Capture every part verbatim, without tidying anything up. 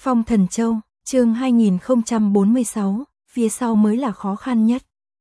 Phong Thần Châu, chương hai nghìn không trăm bốn mươi sáu, phía sau mới là khó khăn nhất.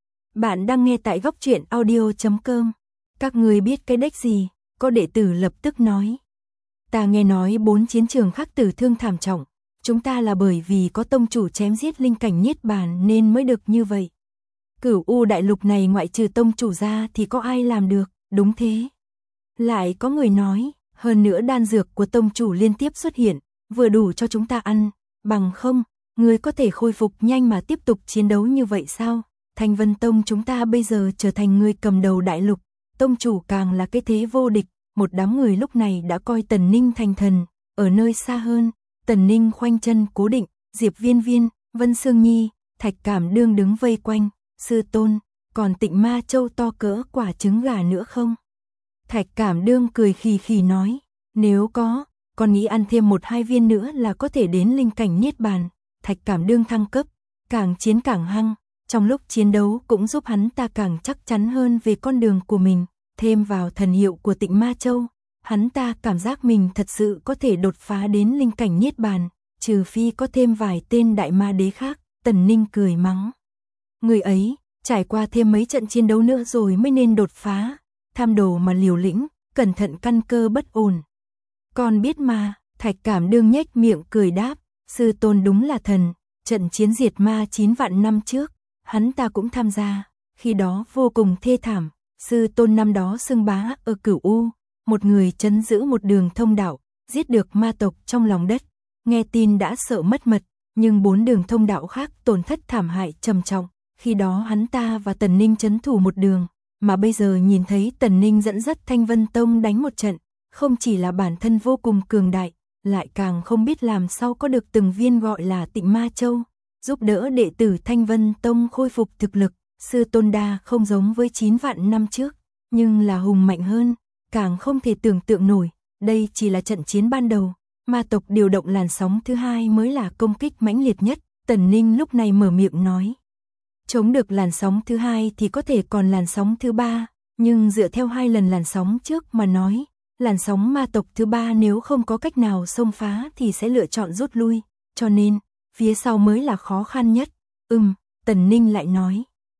Bạn đang nghe tại góc truyện audio chấm com. Các người biết cái đếch gì? Có đệ tử lập tức nói. Ta nghe nói bốn chiến trường khắc tử thương thảm trọng. Chúng ta là bởi vì có tông chủ chém giết linh cảnh niết bàn nên mới được như vậy. Cửu U đại lục này ngoại trừ tông chủ ra thì có ai làm được? Đúng thế. Lại có người nói, hơn nữa đan dược của tông chủ liên tiếp xuất hiện, vừa đủ cho chúng ta ăn, bằng không, người có thể khôi phục nhanh mà tiếp tục chiến đấu như vậy sao? Thanh Vân Tông chúng ta bây giờ trở thành người cầm đầu đại lục, tông chủ càng là cái thế vô địch, một đám người lúc này đã coi Tần Ninh thành thần, ở nơi xa hơn, Tần Ninh khoanh chân cố định, Diệp Viên Viên, Vân Sương Nhi, Thạch Cảm Đương đứng vây quanh, sư tôn, còn Tịnh Ma Châu to cỡ quả trứng gà nữa không? Thạch Cảm Đương cười khì khì nói, nếu có, còn nghĩ ăn thêm một hai viên nữa là có thể đến linh cảnh niết bàn. Thạch Cảm Đương thăng cấp, càng chiến càng hăng, trong lúc chiến đấu cũng giúp hắn ta càng chắc chắn hơn về con đường của mình, thêm vào thần hiệu của Tịnh Ma Châu, hắn ta cảm giác mình thật sự có thể đột phá đến linh cảnh niết bàn, trừ phi có thêm vài tên đại ma đế khác. Tần Ninh cười mắng, người ấy, trải qua thêm mấy trận chiến đấu nữa rồi mới nên đột phá, tham đồ mà liều lĩnh, cẩn thận căn cơ bất ổn. Con biết mà, Thạch Cảm Đương nhếch miệng cười đáp, sư tôn đúng là thần, trận chiến diệt ma chín vạn năm trước, hắn ta cũng tham gia, khi đó vô cùng thê thảm, sư tôn năm đó xưng bá ở Cửu U, một người trấn giữ một đường thông đạo, giết được ma tộc trong lòng đất, nghe tin đã sợ mất mật, nhưng bốn đường thông đạo khác tổn thất thảm hại trầm trọng, khi đó hắn ta và Tần Ninh trấn thủ một đường, mà bây giờ nhìn thấy Tần Ninh dẫn dắt Thanh Vân Tông đánh một trận, không chỉ là bản thân vô cùng cường đại, lại càng không biết làm sao có được từng viên gọi là Tịnh Ma Châu, giúp đỡ đệ tử Thanh Vân Tông khôi phục thực lực. Sư tôn đa không giống với chín vạn năm trước, nhưng là hùng mạnh hơn, càng không thể tưởng tượng nổi, đây chỉ là trận chiến ban đầu, ma tộc điều động làn sóng thứ hai mới là công kích mãnh liệt nhất. Tần Ninh lúc này mở miệng nói, chống được làn sóng thứ hai thì có thể còn làn sóng thứ ba, nhưng dựa theo hai lần làn sóng trước mà nói, làn sóng ma tộc thứ ba nếu không có cách nào xông phá thì sẽ lựa chọn rút lui, cho nên, phía sau mới là khó khăn nhất. Ừm, Tần Ninh lại nói,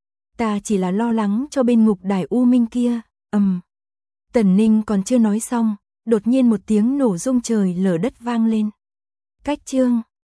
ta chỉ là lo lắng cho bên ngục đài U Minh kia, ầm. Um. Tần Ninh còn chưa nói xong, đột nhiên một tiếng nổ rung trời lở đất vang lên. Cách chương